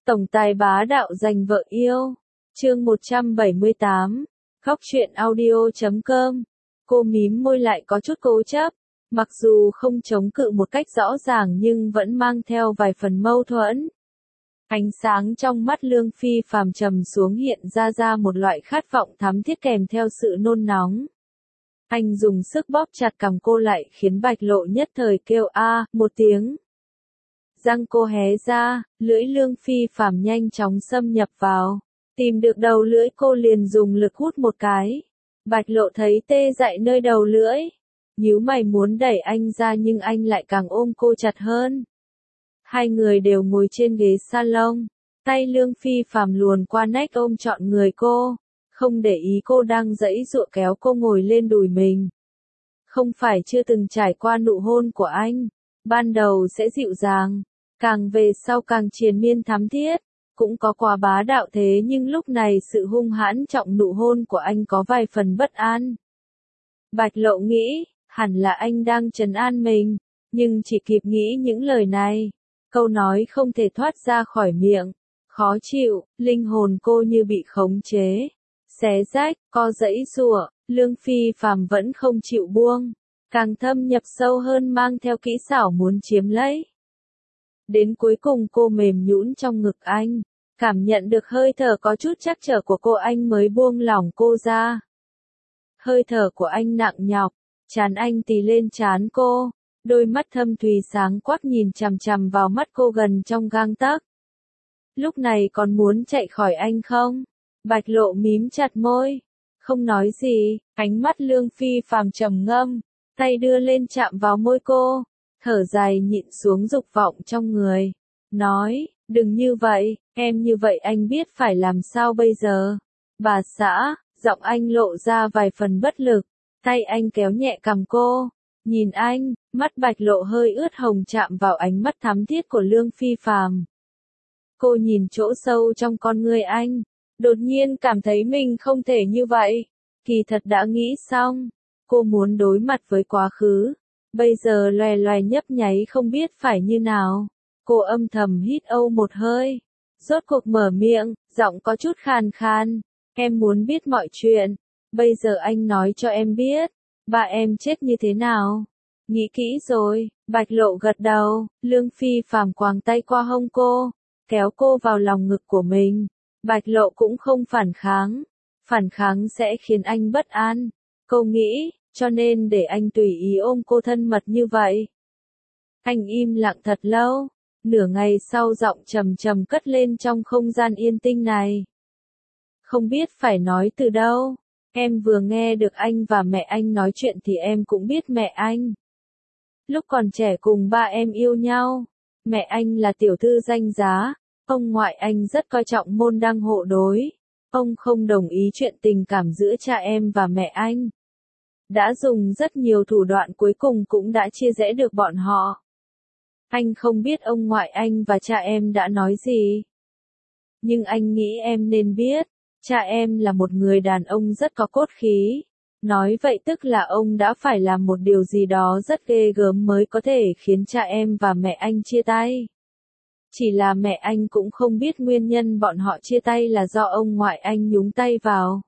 Tổng tài bá đạo giành vợ yêu. Chương 178. Góc truyện audio.com. Cô mím môi lại có chút cố chấp. Mặc dù không chống cự một cách rõ ràng nhưng vẫn mang theo vài phần mâu thuẫn. Ánh sáng trong mắt Lương Phi Phàm trầm xuống hiện ra một loại khát vọng thắm thiết kèm theo sự nôn nóng. Anh dùng sức bóp chặt cằm cô lại khiến Bạch Lộ nhất thời kêu a một tiếng. Răng cô hé ra, lưỡi Lương Phi Phàm nhanh chóng xâm nhập vào. Tìm được đầu lưỡi cô liền dùng lực hút một cái. Bạch Lộ thấy tê dại nơi đầu lưỡi. Nhíu mày muốn đẩy anh ra nhưng anh lại càng ôm cô chặt hơn. Hai người đều ngồi trên ghế salon. Tay Lương Phi Phàm luồn qua nách ôm trọn người cô. Không để ý cô đang giãy giụa kéo cô ngồi lên đùi mình. Không phải chưa từng trải qua nụ hôn của anh. Ban đầu sẽ dịu dàng. Càng về sau càng triền miên thắm thiết. Cũng có quá bá đạo thế nhưng lúc này sự hung hãn trọng nụ hôn của anh có vài phần bất an. Bạch Lộ nghĩ, hẳn là anh đang trấn an mình. Nhưng chỉ kịp nghĩ những lời này. Câu nói không thể thoát ra khỏi miệng. Khó chịu, linh hồn cô như bị khống chế. Xé rách, co giãy giụa, Lương Phi Phàm vẫn không chịu buông. Càng thâm nhập sâu hơn mang theo kỹ xảo muốn chiếm lấy. Đến cuối cùng cô mềm nhũn trong ngực anh. Cảm nhận được hơi thở có chút trắc trở của cô anh mới buông lỏng cô ra. Hơi thở của anh nặng nhọc. Trán anh tì lên trán cô. Đôi mắt thâm thùy sáng quắc nhìn chằm chằm vào mắt cô gần trong gang tấc. Lúc này còn muốn chạy khỏi anh không? Bạch Lộ mím chặt môi. Không nói gì, ánh mắt Lương Phi Phàm trầm ngâm. Tay đưa lên chạm vào môi cô. Thở dài nhịn xuống dục vọng trong người. Nói, đừng như vậy, em như vậy anh biết phải làm sao bây giờ. Bà xã, giọng anh lộ ra vài phần bất lực. Tay anh kéo nhẹ cằm cô. Nhìn anh, mắt Bạch Lộ hơi ướt hồng chạm vào ánh mắt thắm thiết của Lương Phi Phàm. Cô nhìn chỗ sâu trong con người anh. Đột nhiên cảm thấy mình không thể như vậy. Kỳ thật đã nghĩ xong. Cô muốn đối mặt với quá khứ. Bây giờ loè loè nhấp nháy không biết phải như nào. Cô âm thầm hít âu một hơi. Rốt cuộc mở miệng, giọng có chút khàn khàn. Em muốn biết mọi chuyện. Bây giờ anh nói cho em biết. Ba em chết như thế nào? Nghĩ kỹ rồi. Bạch Lộ gật đầu. Lương Phi Phàm quàng tay qua hông cô. Kéo cô vào lòng ngực của mình. Bạch Lộ cũng không phản kháng. Phản kháng sẽ khiến anh bất an. Cô nghĩ, cho nên để anh tùy ý ôm cô thân mật như vậy. Anh im lặng thật lâu. Nửa ngày sau giọng trầm trầm cất lên trong không gian yên tĩnh này. Không biết phải nói từ đâu. Em vừa nghe được anh và mẹ anh nói chuyện thì em cũng biết mẹ anh. Lúc còn trẻ cùng ba em yêu nhau. Mẹ anh là tiểu thư danh giá. Ông ngoại anh rất coi trọng môn đăng hộ đối. Ông không đồng ý chuyện tình cảm giữa cha em và mẹ anh. Đã dùng rất nhiều thủ đoạn cuối cùng cũng đã chia rẽ được bọn họ. Anh không biết ông ngoại anh và cha em đã nói gì. Nhưng anh nghĩ em nên biết. Cha em là một người đàn ông rất có cốt khí. Nói vậy tức là ông đã phải làm một điều gì đó rất ghê gớm mới có thể khiến cha em và mẹ anh chia tay. Chỉ là mẹ anh cũng không biết nguyên nhân bọn họ chia tay là do ông ngoại anh nhúng tay vào.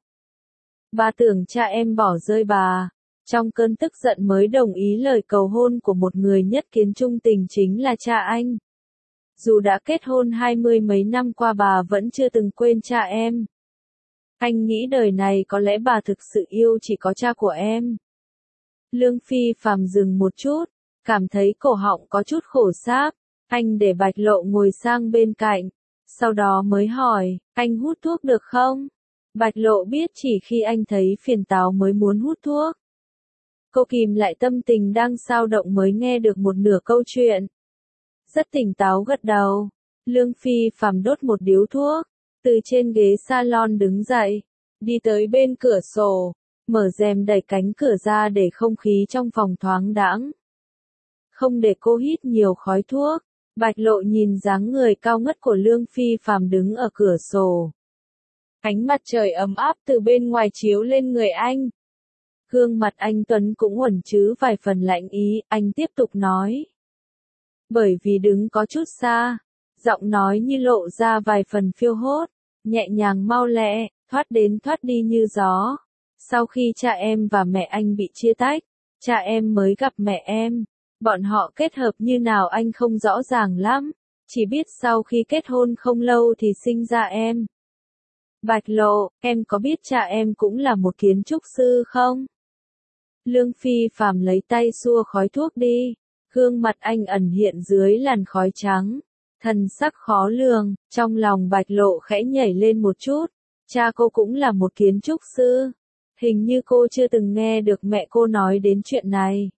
Bà tưởng cha em bỏ rơi bà. Trong cơn tức giận mới đồng ý lời cầu hôn của một người nhất kiến trung tình chính là cha anh. Dù đã kết hôn 20 mấy năm qua bà vẫn chưa từng quên cha em. Anh nghĩ đời này có lẽ bà thực sự yêu chỉ có cha của em. Lương Phi Phàm dừng một chút, cảm thấy cổ họng có chút khổ sáp. Anh để Bạch Lộ ngồi sang bên cạnh. Sau đó mới hỏi, anh hút thuốc được không? Bạch Lộ biết chỉ khi anh thấy phiền táo mới muốn hút thuốc. Cô kìm lại tâm tình đang xao động mới nghe được một nửa câu chuyện. Rất tỉnh táo gật đầu. Lương Phi Phàm đốt một điếu thuốc. Từ trên ghế salon đứng dậy. Đi tới bên cửa sổ. Mở rèm đẩy cánh cửa ra để không khí trong phòng thoáng đãng. Không để cô hít nhiều khói thuốc. Bạch Lộ nhìn dáng người cao ngất của Lương Phi Phàm đứng ở cửa sổ. Ánh mặt trời ấm áp từ bên ngoài chiếu lên người anh. Gương mặt anh tuấn cũng uẩn chứa vài phần lạnh ý, anh tiếp tục nói. Bởi vì đứng có chút xa, Giọng nói như lộ ra vài phần phiêu hốt, nhẹ nhàng mau lẹ, thoát đến thoát đi như gió. Sau khi cha em và mẹ anh bị chia tách, cha em mới gặp mẹ em. Bọn họ kết hợp như nào anh không rõ ràng lắm, chỉ biết sau khi kết hôn không lâu thì sinh ra em. Bạch Lộ, em có biết cha em cũng là một kiến trúc sư không? Lương Phi Phàm lấy tay xua khói thuốc đi, gương mặt anh ẩn hiện dưới làn khói trắng, thần sắc khó lường, trong lòng Bạch Lộ khẽ nhảy lên một chút, cha cô cũng là một kiến trúc sư, hình như cô chưa từng nghe được mẹ cô nói đến chuyện này.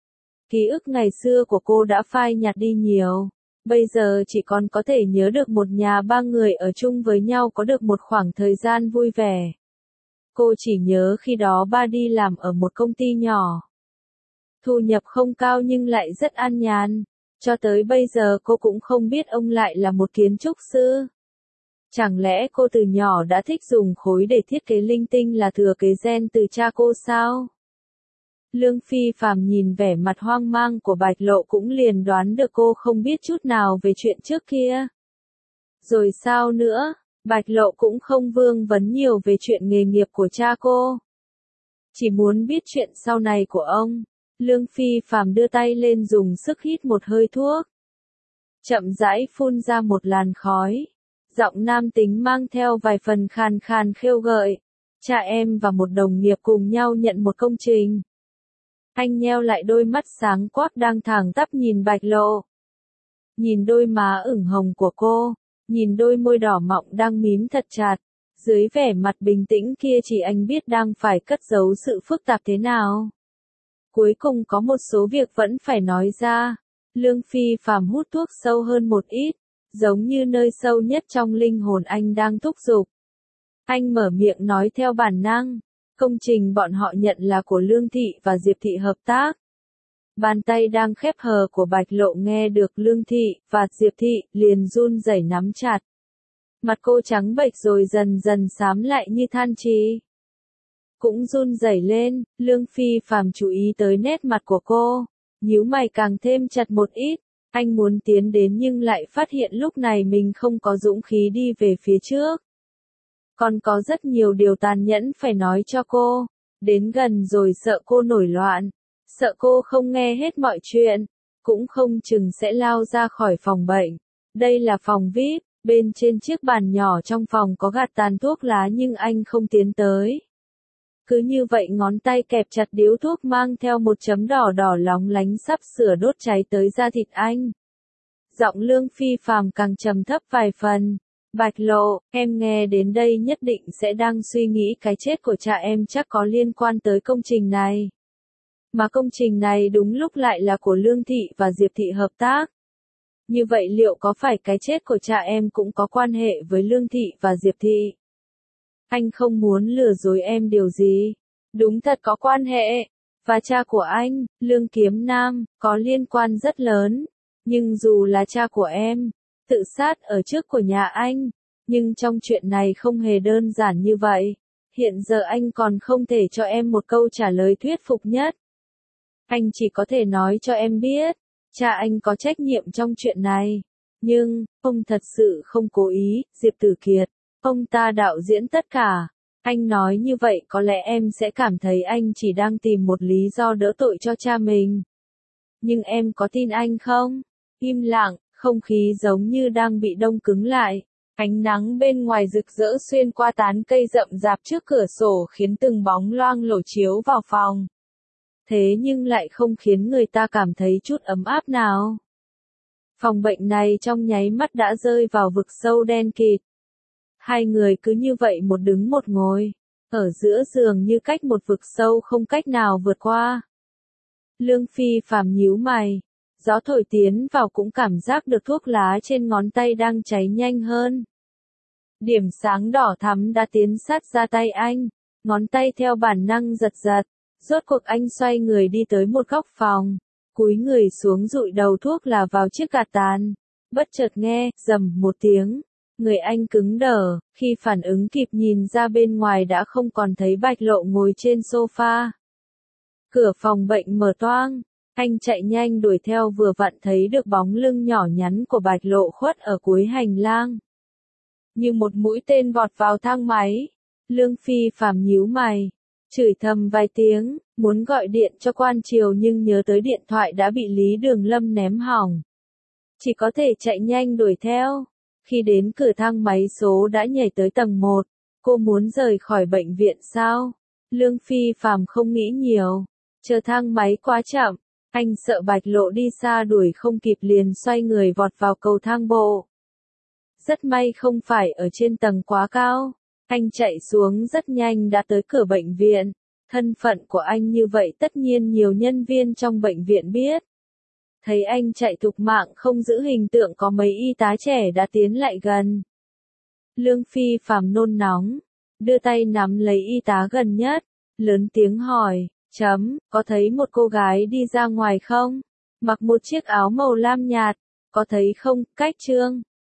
Ký ức ngày xưa của cô đã phai nhạt đi nhiều, bây giờ chỉ còn có thể nhớ được một nhà ba người ở chung với nhau có được một khoảng thời gian vui vẻ. Cô chỉ nhớ khi đó ba đi làm ở một công ty nhỏ. Thu nhập không cao nhưng lại rất an nhàn. Cho tới bây giờ cô cũng không biết ông lại là một kiến trúc sư. Chẳng lẽ cô từ nhỏ đã thích dùng khối để thiết kế linh tinh là thừa kế gen từ cha cô sao? Lương Phi Phàm nhìn vẻ mặt hoang mang của Bạch Lộ cũng liền đoán được cô không biết chút nào về chuyện trước kia. Rồi sao nữa? Bạch Lộ cũng không vương vấn nhiều về chuyện nghề nghiệp của cha cô. Chỉ muốn biết chuyện sau này của ông. Lương Phi Phàm đưa tay lên dùng sức hít một hơi thuốc. Chậm rãi phun ra một làn khói. Giọng nam tính mang theo vài phần khàn khàn khêu gợi. Cha em và một đồng nghiệp cùng nhau nhận một công trình. Anh nheo lại đôi mắt sáng quắc đang thẳng tắp nhìn Bạch Lộ. Nhìn đôi má ửng hồng của cô. Nhìn đôi môi đỏ mọng đang mím thật chặt, dưới vẻ mặt bình tĩnh kia chỉ anh biết đang phải cất giấu sự phức tạp thế nào. Cuối cùng có một số việc vẫn phải nói ra. Lương Phi Phàm hút thuốc sâu hơn một ít, giống như nơi sâu nhất trong linh hồn anh đang thúc giục. Anh mở miệng nói theo bản năng, công trình bọn họ nhận là của Lương Thị và Diệp Thị hợp tác. Bàn tay đang khép hờ của Bạch Lộ nghe được Lương Thị và Diệp Thị liền run rẩy nắm chặt. Mặt cô trắng bệch rồi dần dần xám lại như than trì. Cũng run rẩy lên, Lương Phi Phàm chú ý tới nét mặt của cô, nhíu mày càng thêm chặt một ít. Anh muốn tiến đến nhưng lại phát hiện lúc này mình không có dũng khí đi về phía trước. Còn có rất nhiều điều tàn nhẫn phải nói cho cô. Đến gần rồi sợ cô nổi loạn. Sợ cô không nghe hết mọi chuyện, cũng không chừng sẽ lao ra khỏi phòng bệnh. Đây là phòng VIP, bên trên chiếc bàn nhỏ trong phòng có gạt tàn thuốc lá nhưng anh không tiến tới. Cứ như vậy ngón tay kẹp chặt điếu thuốc mang theo một chấm đỏ đỏ lóng lánh sắp sửa đốt cháy tới da thịt anh. Giọng Lương Phi Phàm càng trầm thấp vài phần. Bạch Lộ, em nghe đến đây nhất định sẽ đang suy nghĩ cái chết của cha em chắc có liên quan tới công trình này. Mà công trình này đúng lúc lại là của Lương Thị và Diệp Thị hợp tác. Như vậy liệu có phải cái chết của cha em cũng có quan hệ với Lương Thị và Diệp Thị? Anh không muốn lừa dối em điều gì. Đúng thật có quan hệ. Và cha của anh, Lương Kiếm Nam, có liên quan rất lớn. Nhưng dù là cha của em, tự sát ở trước của nhà anh. Nhưng trong chuyện này không hề đơn giản như vậy. Hiện giờ anh còn không thể cho em một câu trả lời thuyết phục nhất. Anh chỉ có thể nói cho em biết, cha anh có trách nhiệm trong chuyện này. Nhưng, ông thật sự không cố ý, Diệp Tử Kiệt. Ông ta đạo diễn tất cả. Anh nói như vậy có lẽ em sẽ cảm thấy anh chỉ đang tìm một lý do đỡ tội cho cha mình. Nhưng em có tin anh không? Im lặng, không khí giống như đang bị đông cứng lại. Ánh nắng bên ngoài rực rỡ xuyên qua tán cây rậm rạp trước cửa sổ khiến từng bóng loang lổ chiếu vào phòng. Thế nhưng lại không khiến người ta cảm thấy chút ấm áp nào. Phòng bệnh này trong nháy mắt đã rơi vào vực sâu đen kịt. Hai người cứ như vậy một đứng một ngồi, ở giữa giường như cách một vực sâu không cách nào vượt qua. Lương Phi Phàm nhíu mày, gió thổi tiến vào cũng cảm giác được thuốc lá trên ngón tay đang cháy nhanh hơn. Điểm sáng đỏ thắm đã tiến sát ra tay anh, ngón tay theo bản năng giật giật. Rốt cuộc anh xoay người đi tới một góc phòng, cúi người xuống dụi đầu thuốc là vào chiếc gạt tàn. Bất chợt nghe, rầm một tiếng, người anh cứng đờ, khi phản ứng kịp nhìn ra bên ngoài đã không còn thấy Bạch Lộ ngồi trên sofa. Cửa phòng bệnh mở toang, Anh chạy nhanh đuổi theo vừa vặn thấy được bóng lưng nhỏ nhắn của Bạch Lộ khuất ở cuối hành lang. Như một mũi tên vọt vào thang máy. Lương Phi Phàm nhíu mày, chửi thầm vài tiếng, muốn gọi điện cho quan triều nhưng nhớ tới điện thoại đã bị Lý Đường Lâm ném hỏng. Chỉ có thể chạy nhanh đuổi theo. Khi đến cửa thang máy số đã nhảy tới tầng 1. Cô muốn rời khỏi bệnh viện sao? Lương Phi Phàm không nghĩ nhiều. Chờ thang máy quá chậm. Anh sợ Bạch Lộ đi xa đuổi không kịp liền xoay người vọt vào cầu thang bộ. Rất may không phải ở trên tầng quá cao. Anh chạy xuống rất nhanh đã tới cửa bệnh viện. Thân phận của anh như vậy tất nhiên nhiều nhân viên trong bệnh viện biết. Thấy anh chạy thục mạng không giữ hình tượng có mấy y tá trẻ đã tiến lại gần. Lương Phi Phàm nôn nóng, đưa tay nắm lấy y tá gần nhất, lớn tiếng hỏi, có thấy một cô gái đi ra ngoài không? Mặc một chiếc áo màu lam nhạt, có thấy không, Cách Trương?